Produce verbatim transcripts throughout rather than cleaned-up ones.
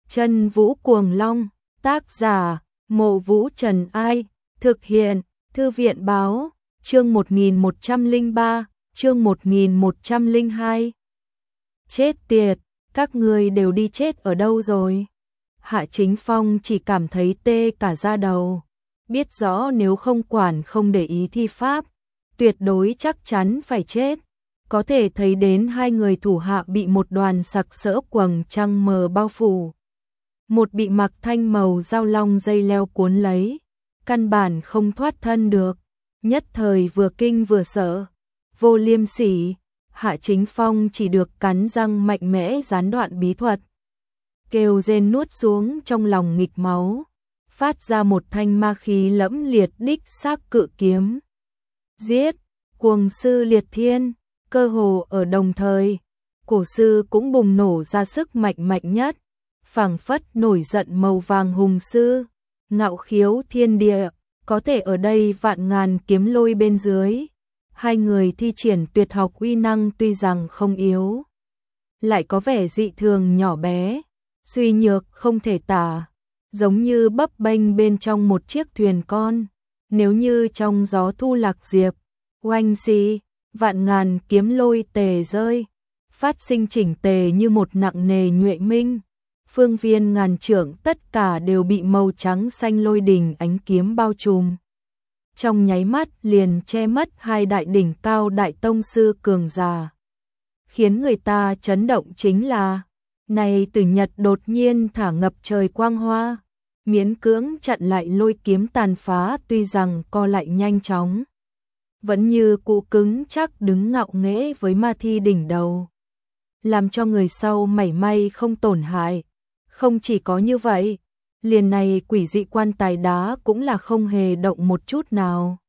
Chân Vũ Cuồng Long, tác giả, Mộ Vũ Trần Ai, thực hiện, Thư viện Báo, chương một nghìn một trăm lẻ ba, chương một nghìn một trăm lẻ hai. Chết tiệt, các ngươi đều đi chết ở đâu rồi? Hạ Chính Phong chỉ cảm thấy tê cả da đầu, biết rõ nếu không quản không để ý thi pháp, tuyệt đối chắc chắn phải chết. Có thể thấy đến hai người thủ hạ bị một đoàn sặc sỡ quầng trăng mờ bao phủ. Một bị mặc thanh màu dao long dây leo cuốn lấy, căn bản không thoát thân được, nhất thời vừa kinh vừa sợ, vô liêm sỉ. Hạ Chính Phong chỉ được cắn răng mạnh mẽ gián đoạn bí thuật, kêu rên nuốt xuống trong lòng nghịch máu, phát ra một thanh ma khí lẫm liệt đích xác cự kiếm. Giết, Cuồng sư liệt thiên, cơ hồ ở đồng thời, cổ sư cũng bùng nổ ra sức mạnh mạnh nhất, phảng phất nổi giận màu vàng hùng sư, ngạo khiếu thiên địa, có thể ở đây vạn ngàn kiếm lôi bên dưới. Hai người thi triển tuyệt học uy năng tuy rằng không yếu, lại có vẻ dị thường nhỏ bé, suy nhược không thể tả, giống như bấp bênh bên trong một chiếc thuyền con. Nếu như trong gió thu lạc diệp, oanh xì, vạn ngàn kiếm lôi tề rơi, phát sinh chỉnh tề như một nặng nề nhuệ minh, phương viên ngàn trượng tất cả đều bị màu trắng xanh lôi đỉnh ánh kiếm bao trùm. Trong nháy mắt liền che mất hai đại đỉnh cao đại tông sư cường giả. Khiến người ta chấn động chính là, này Tử Nhật đột nhiên thả ngập trời quang hoa, miễn cưỡng chặn lại lôi kiếm tàn phá, tuy rằng co lại nhanh chóng, vẫn như cụ cứng chắc đứng ngạo nghễ với ma thi đỉnh đầu, làm cho người sau mảy may không tổn hại. Không chỉ có như vậy, liền này quỷ dị quan tài đá cũng là không hề động một chút nào.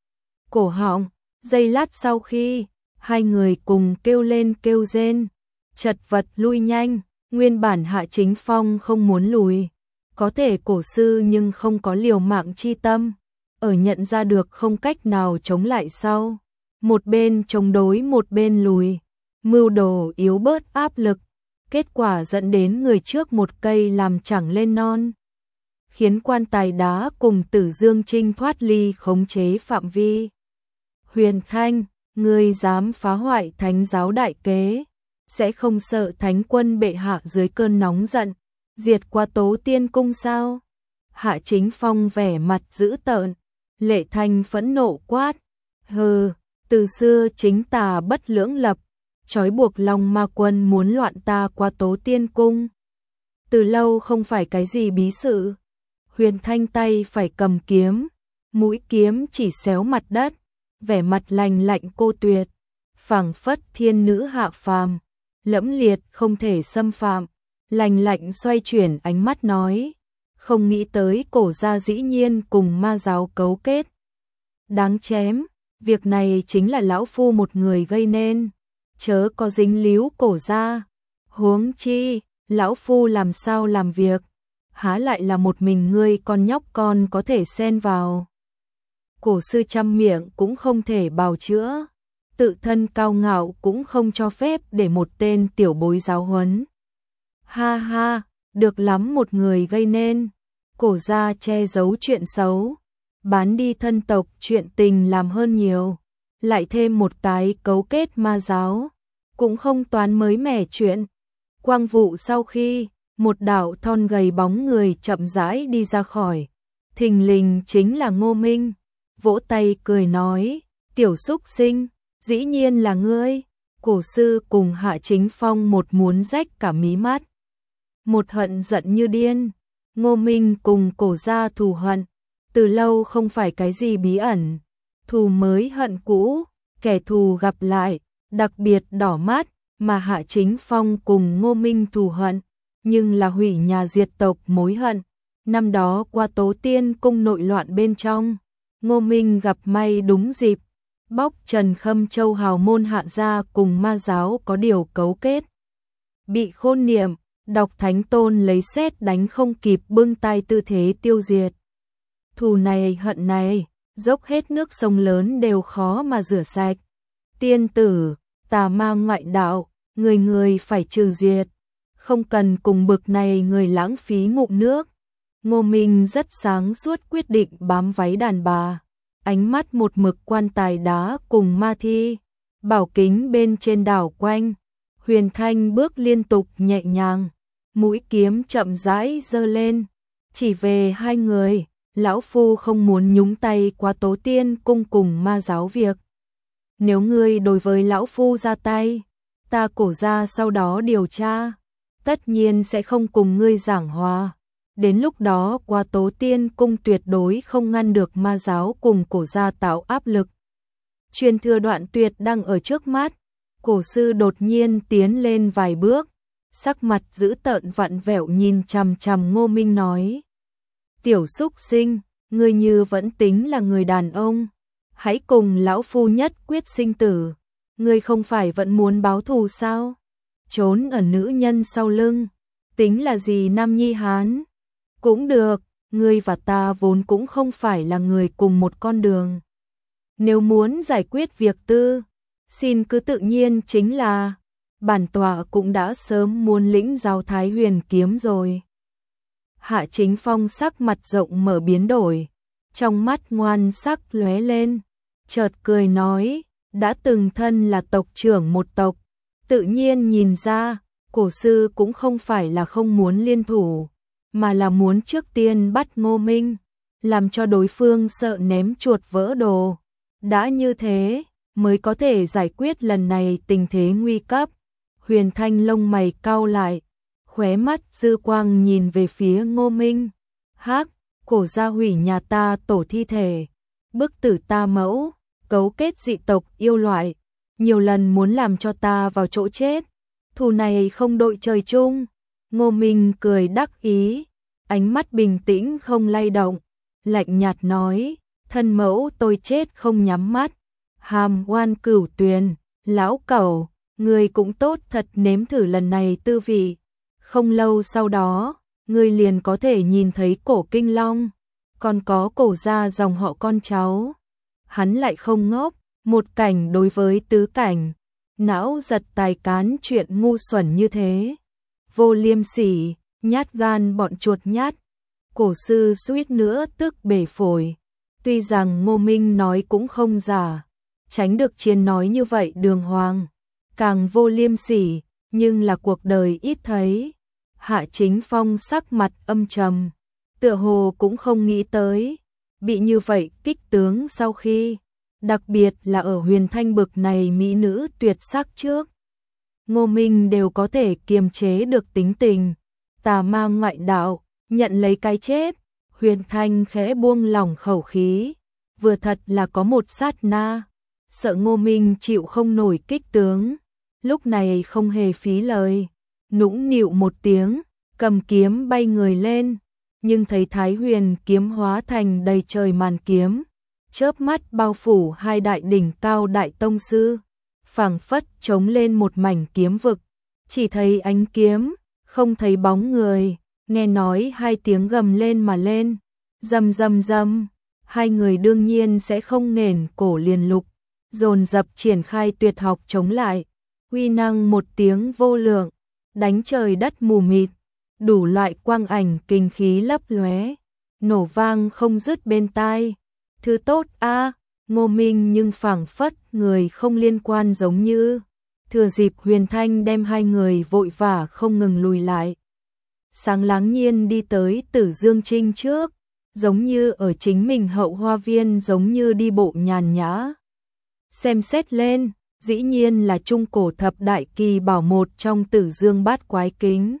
Cổ họng, giây lát sau khi, hai người cùng kêu lên kêu rên, chật vật lui nhanh. Nguyên bản Hạ Chính Phong không muốn lùi, có thể cổ sư nhưng không có liều mạng chi tâm, ở nhận ra được không cách nào chống lại sau, một bên chống đối một bên lùi, mưu đồ yếu bớt áp lực, kết quả dẫn đến người trước một cây làm chẳng lên non, khiến quan tài đá cùng Tử Dương Trinh thoát ly khống chế phạm vi. Huyền Khanh, ngươi dám phá hoại Thánh giáo đại kế, sẽ không sợ Thánh quân bệ hạ dưới cơn nóng giận diệt qua Tố Tiên cung sao? Hạ Chính Phong vẻ mặt dữ tợn, lệ thanh phẫn nộ quát, hừ, từ xưa chính tà bất lưỡng lập, trói buộc Long Ma quân muốn loạn ta qua Tố Tiên cung, từ lâu không phải cái gì bí sự. Huyền Thanh tay phải cầm kiếm, mũi kiếm chỉ xéo mặt đất, vẻ mặt lành lạnh cô tuyệt, phảng phất thiên nữ hạ phàm, lẫm liệt không thể xâm phạm. Lành lạnh xoay chuyển ánh mắt nói, không nghĩ tới cổ gia dĩ nhiên cùng ma giáo cấu kết. Đáng chém, việc này chính là lão phu một người gây nên, chớ có dính líu cổ gia. Huống chi, lão phu làm sao làm việc, há lại là một mình ngươi con nhóc con có thể xen vào. Cổ sư trăm miệng cũng không thể bào chữa, tự thân cao ngạo cũng không cho phép để một tên tiểu bối giáo huấn. Ha ha, được lắm, một người gây nên, cổ gia che giấu chuyện xấu, bán đi thân tộc chuyện tình làm hơn nhiều, lại thêm một cái cấu kết ma giáo, cũng không toán mới mẻ chuyện. Quang vụ sau khi, một đạo thon gầy bóng người chậm rãi đi ra khỏi, thình lình chính là Ngô Minh, vỗ tay cười nói, tiểu xúc sinh, dĩ nhiên là ngươi. Cổ sư cùng Hạ Chính Phong một muốn rách cả mí mắt, một hận giận như điên. Ngô Minh cùng cổ gia thù hận, từ lâu không phải cái gì bí ẩn, thù mới hận cũ, kẻ thù gặp lại, đặc biệt đỏ mắt, mà Hạ Chính Phong cùng Ngô Minh thù hận, nhưng là hủy nhà diệt tộc mối hận. Năm đó qua Tố Tiên cung nội loạn bên trong, Ngô Minh gặp may đúng dịp, bóc trần Khâm Châu hào môn Hạ gia cùng ma giáo có điều cấu kết. Bị Khôn Niệm, Đọc Thánh Tôn lấy sét đánh không kịp bưng tay tư thế tiêu diệt. Thù này hận này, dốc hết nước sông lớn đều khó mà rửa sạch. Tiên tử, tà ma ngoại đạo, người người phải trừ diệt. không cần cùng bực này người lãng phí ngụm nước. Ngô Minh rất sáng suốt quyết định bám váy đàn bà, ánh mắt một mực quan tài đá cùng ma thi, bảo kính bên trên đảo quanh. Huyền Thanh bước liên tục nhẹ nhàng, mũi kiếm chậm rãi giơ lên, chỉ về hai người, lão phu không muốn nhúng tay qua Tố Tiên cung cùng ma giáo việc. Nếu ngươi đối với lão phu ra tay, ta Cổ gia sau đó điều tra, tất nhiên sẽ không cùng ngươi giảng hòa. Đến lúc đó qua Tố Tiên cung tuyệt đối không ngăn được ma giáo cùng Cổ gia tạo áp lực. Truyền thừa đoạn tuyệt đang ở trước mắt. Cổ sư đột nhiên tiến lên vài bước, sắc mặt dữ tợn vặn vẹo nhìn chằm chằm Ngô Minh nói: "Tiểu xúc sinh, ngươi như vẫn tính là người đàn ông, hãy cùng lão phu nhất quyết sinh tử, ngươi không phải vẫn muốn báo thù sao? Trốn ở nữ nhân sau lưng, tính là gì nam nhi hán? Cũng được, ngươi và ta vốn cũng không phải là người cùng một con đường. Nếu muốn giải quyết việc tư, xin cứ tự nhiên chính là, bản tọa cũng đã sớm muốn lĩnh giáo Thái Huyền kiếm rồi." Hạ Chính Phong sắc mặt rộng mở biến đổi, trong mắt ngoan sắc lóe lên, chợt cười nói: "Đã từng thân là tộc trưởng một tộc, tự nhiên nhìn ra, Cổ sư cũng không phải là không muốn liên thủ, mà là muốn trước tiên bắt Ngô Minh, làm cho đối phương sợ ném chuột vỡ đồ. Đã như thế, mới có thể giải quyết lần này tình thế nguy cấp." Huyền Thanh lông mày cau lại, khóe mắt dư quang nhìn về phía Ngô Minh. "Hắc, Cổ gia hủy nhà ta tổ thi thể, bức tử ta mẫu, cấu kết dị tộc yêu loại, nhiều lần muốn làm cho ta vào chỗ chết, thù này không đội trời chung." Ngô Minh cười đắc ý, ánh mắt bình tĩnh không lay động, lạnh nhạt nói: "Thân mẫu tôi chết không nhắm mắt. Hàm oan cửu tuyền, lão cẩu, ngươi cũng tốt thật nếm thử lần này tư vị. Không lâu sau đó, ngươi liền có thể nhìn thấy Cổ Kinh Long, còn có Cổ gia dòng họ con cháu." Hắn lại không ngốc, một cảnh đối với tứ cảnh, não giật tài cán chuyện ngu xuẩn như thế. Vô liêm sỉ, nhát gan bọn chuột nhát. Cổ sư suýt nữa tức bể phổi. Tuy rằng Ngô Minh nói cũng không giả, tránh được chiến nói như vậy đường hoàng, càng vô liêm sỉ, nhưng là cuộc đời ít thấy. Hạ Chính Phong sắc mặt âm trầm, tựa hồ cũng không nghĩ tới, bị như vậy kích tướng sau khi, đặc biệt là ở Huyền Thanh bực này mỹ nữ tuyệt sắc trước. Ngô Minh đều có thể kiềm chế được tính tình, tà ma ngoại đạo, nhận lấy cái chết. Huyền Thanh khẽ buông lỏng khẩu khí, vừa thật là có một sát na, sợ Ngô Minh chịu không nổi kích tướng, lúc này không hề phí lời, nũng nịu một tiếng, cầm kiếm bay người lên, nhưng thấy Thái Huyền kiếm hóa thành đầy trời màn kiếm, chớp mắt bao phủ hai đại đỉnh cao đại tông sư, phảng phất chống lên một mảnh kiếm vực, chỉ thấy ánh kiếm, không thấy bóng người. Nghe nói hai tiếng gầm lên mà lên, rầm rầm rầm, hai người đương nhiên sẽ không nền cổ liền lục, dồn dập triển khai tuyệt học chống lại, uy năng một tiếng vô lượng, đánh trời đất mù mịt, đủ loại quang ảnh kinh khí lấp lóe, nổ vang không dứt bên tai. Thứ tốt a, Ngô Minh nhưng phảng phất người không liên quan giống như, thừa dịp Huyền Thanh đem hai người vội vã không ngừng lùi lại. Sáng láng nhiên đi tới Tử Dương Trinh trước, giống như ở chính mình hậu hoa viên, giống như đi bộ nhàn nhã. Xem xét lên, dĩ nhiên là trung cổ thập đại kỳ bảo một trong Tử Dương Bát Quái Kính.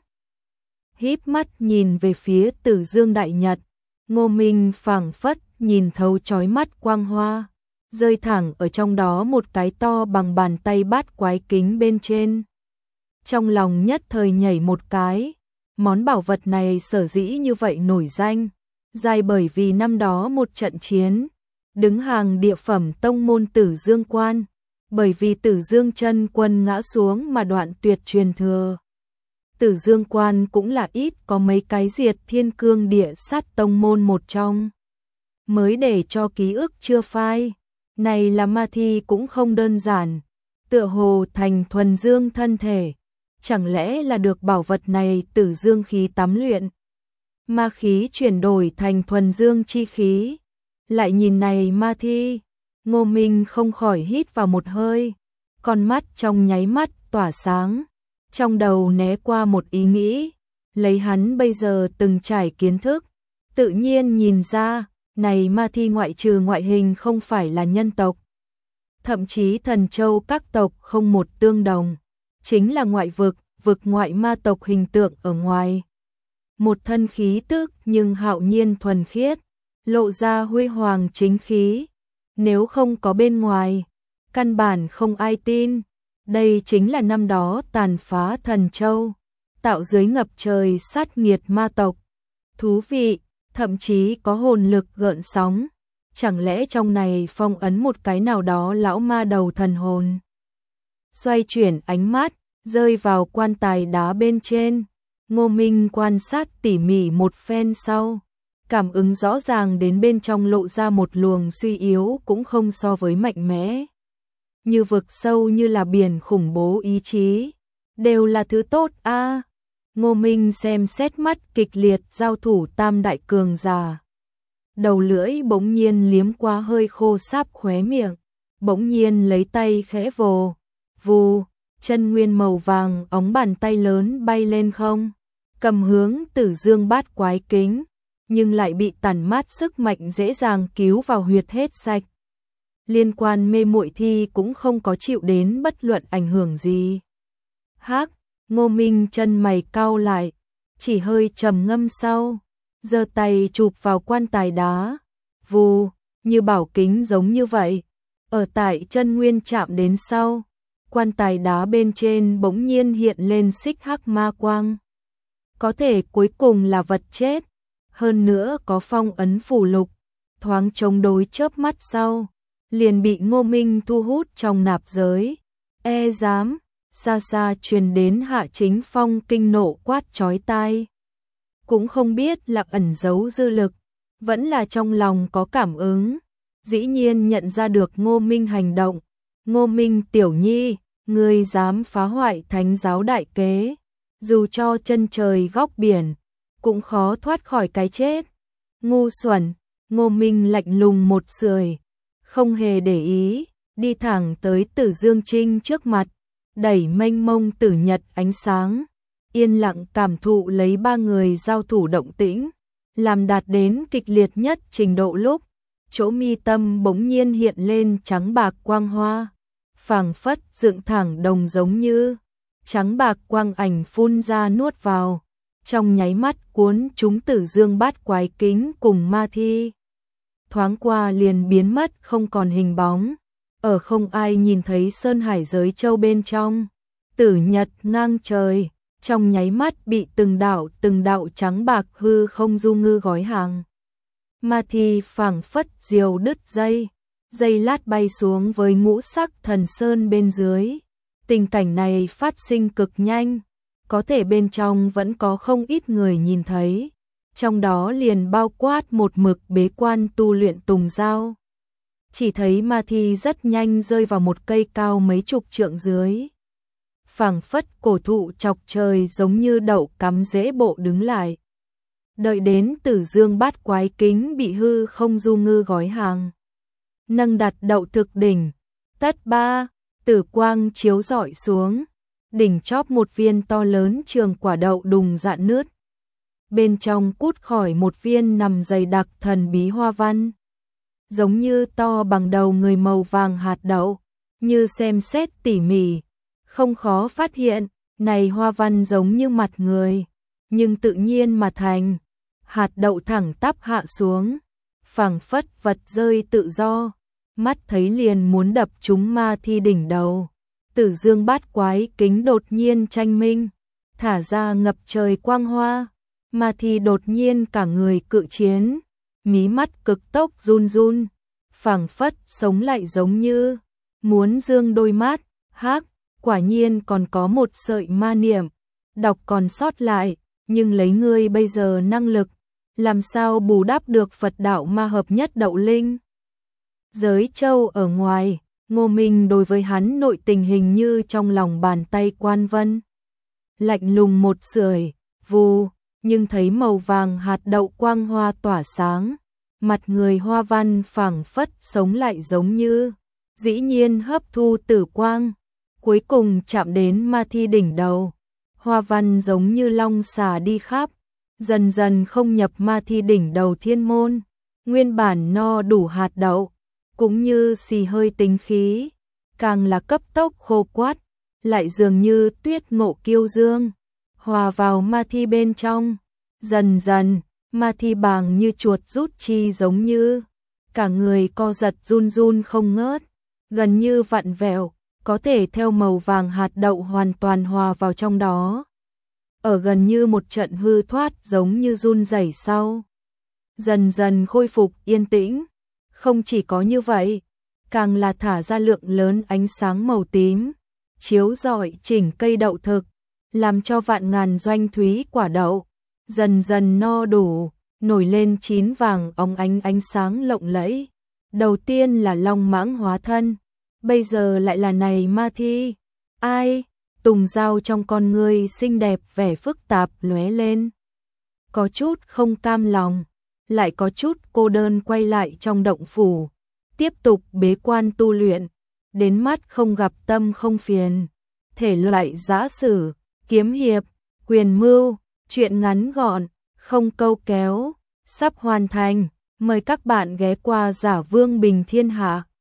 Híp mắt nhìn về phía Tử Dương Đại Nhật, Ngô Minh phảng phất nhìn thấu chói mắt quang hoa, rơi thẳng ở trong đó một cái to bằng bàn tay Bát Quái Kính bên trên. Trong lòng nhất thời nhảy một cái. Món bảo vật này sở dĩ như vậy nổi danh, dài bởi vì năm đó một trận chiến, đứng hàng địa phẩm tông môn Tử Dương Quan, bởi vì Tử Dương chân quân ngã xuống mà đoạn tuyệt truyền thừa. Tử Dương Quan cũng là ít có mấy cái diệt thiên cương địa sát tông môn một trong. Mới để cho ký ức chưa phai, này là ma thi cũng không đơn giản, tựa hồ thành thuần dương thân thể. chẳng lẽ là được bảo vật này tử dương khí tắm luyện. Ma khí chuyển đổi thành thuần dương chi khí. Lại nhìn này ma thi, Ngô Minh không khỏi hít vào một hơi, con mắt trong nháy mắt tỏa sáng, trong đầu né qua một ý nghĩ, lấy hắn bây giờ từng trải kiến thức, tự nhiên nhìn ra, này ma thi ngoại trừ ngoại hình không phải là nhân tộc, thậm chí thần châu các tộc không một tương đồng, chính là ngoại vực, vực ngoại ma tộc hình tượng ở ngoài. Một thân khí tức nhưng hạo nhiên thuần khiết, lộ ra huy hoàng chính khí, nếu không có bên ngoài, căn bản không ai tin. Đây chính là năm đó tàn phá thần châu, tạo dưới ngập trời sát nghiệt ma tộc. Thú vị, thậm chí có hồn lực gợn sóng, chẳng lẽ trong này phong ấn một cái nào đó lão ma đầu thần hồn. Xoay chuyển ánh mắt, rơi vào quan tài đá bên trên, Ngô Minh quan sát tỉ mỉ một phen sau, cảm ứng rõ ràng đến bên trong lộ ra một luồng suy yếu cũng không so với mạnh mẽ. Như vực sâu như là biển khủng bố ý chí, đều là thứ tốt a. À, Ngô Minh xem xét mắt kịch liệt giao thủ tam đại cường giả. Đầu lưỡi bỗng nhiên liếm qua hơi khô sáp khóe miệng, bỗng nhiên lấy tay khẽ vồ, vù, chân nguyên màu vàng ống bàn tay lớn bay lên không, cầm hướng Tử Dương Bát Quái Kính, nhưng lại bị tản mát sức mạnh dễ dàng cứu vào huyệt hết sạch. Liên quan mê muội thi cũng không có chịu đến bất luận ảnh hưởng gì. Hắc, Ngô Minh chân mày cau lại, chỉ hơi trầm ngâm sau, giơ tay chụp vào quan tài đá, vù, như bảo kính giống như vậy. Ở tại chân nguyên chạm đến sau, quan tài đá bên trên bỗng nhiên hiện lên xích hắc ma quang. Có thể cuối cùng là vật chết, hơn nữa có phong ấn phù lục, thoáng chống đối chớp mắt sau, liền bị Ngô Minh thu hút trong nạp giới. E dám, xa xa truyền đến Hạ Chính Phong kinh nộ quát chói tai. Cũng không biết là ẩn giấu dư lực, vẫn là trong lòng có cảm ứng, dĩ nhiên nhận ra được Ngô Minh hành động. Ngô Minh tiểu nhi, ngươi dám phá hoại thánh giáo đại kế, dù cho chân trời góc biển, cũng khó thoát khỏi cái chết. Ngu xuẩn, Ngô Minh lạnh lùng một sưởi, không hề để ý, đi thẳng tới Tử Dương Trinh trước mặt, đẩy mênh mông tử nhật ánh sáng, yên lặng cảm thụ lấy ba người giao thủ động tĩnh, làm đạt đến kịch liệt nhất trình độ lúc, chỗ mi tâm bỗng nhiên hiện lên trắng bạc quang hoa, phảng phất dựng thẳng đồng giống như, trắng bạc quang ảnh phun ra nuốt vào, trong nháy mắt cuốn chúng Tử Dương Bát Quái Kính cùng ma thi. Thoáng qua liền biến mất không còn hình bóng, ở không ai nhìn thấy sơn hải giới châu bên trong, tử nhật ngang trời, trong nháy mắt bị từng đạo từng đạo trắng bạc hư không du ngư gói hàng. Ma thi phảng phất diều đứt dây, dây lát bay xuống với ngũ sắc thần sơn bên dưới. Tình cảnh này phát sinh cực nhanh, có thể bên trong vẫn có không ít người nhìn thấy, trong đó liền bao quát một mực bế quan tu luyện Tùng Giao. Chỉ thấy ma thi rất nhanh rơi vào một cây cao mấy chục trượng dưới. Phảng phất cổ thụ chọc trời giống như đậu cắm rễ bộ đứng lại. Đợi đến Tử Dương Bát Quái Kính bị hư không du ngư gói hàng, nâng đặt đậu thực đỉnh, tất ba, tử quang chiếu rọi xuống, đỉnh chóp một viên to lớn trường quả đậu đùng rạn nứt. Bên trong cút khỏi một viên nằm dày đặc thần bí hoa văn, giống như to bằng đầu người màu vàng hạt đậu, như xem xét tỉ mỉ, không khó phát hiện, này hoa văn giống như mặt người, nhưng tự nhiên mà thành, hạt đậu thẳng tắp hạ xuống, phảng phất vật rơi tự do, mắt thấy liền muốn đập trúng ma thi đỉnh đầu. Tử Dương Bát Quái Kính đột nhiên tranh minh, thả ra ngập trời quang hoa, ma thi đột nhiên cả người cự chiến, mí mắt cực tốc run run, phảng phất sống lại giống như muốn dương đôi mắt. Hắc, quả nhiên còn có một sợi ma niệm, đọc còn sót lại, nhưng lấy ngươi bây giờ năng lực, làm sao bù đắp được Phật đạo ma hợp nhất đậu linh. Giới châu ở ngoài, Ngô Minh đối với hắn nội tình hình như trong lòng bàn tay quan vân. lạnh lùng một sưởi, vù, nhưng thấy màu vàng hạt đậu quang hoa tỏa sáng, mặt người Hoa Văn phảng phất sống lại giống như, dĩ nhiên hấp thu tử quang, cuối cùng chạm đến ma thi đỉnh đầu. Hoa Văn giống như long xà đi khắp, dần dần không nhập ma thi đỉnh đầu thiên môn, nguyên bản no đủ hạt đậu, cũng như xì hơi tính khí, càng là cấp tốc khô quát, lại dường như tuyết ngộ kiêu dương, hòa vào ma thi bên trong, dần dần, ma thi bàng như chuột rút chi giống như, cả người co giật run run không ngớt, gần như vặn vẹo, có thể theo màu vàng hạt đậu hoàn toàn hòa vào trong đó. Ở gần như một trận hư thoát giống như run rẩy sau. Dần dần khôi phục yên tĩnh, không chỉ có như vậy, càng là thả ra lượng lớn ánh sáng màu tím, chiếu rọi chỉnh cây đậu thực, làm cho vạn ngàn doanh thúy quả đậu, dần dần no đủ, nổi lên chín vàng óng ánh ánh sáng lộng lẫy. Đầu tiên là long mãng hóa thân, bây giờ lại là này ma thi. Ai? Tùng dao trong con ngươi xinh đẹp vẻ phức tạp lóe lên. Có chút không cam lòng, lại có chút cô đơn quay lại trong động phủ, tiếp tục bế quan tu luyện, đến mắt không gặp tâm không phiền. Thể loại giã sử, kiếm hiệp, quyền mưu, truyện ngắn gọn, không câu kéo, sắp hoàn thành, mời các bạn ghé qua Giả Vương Bình Thiên Hạ.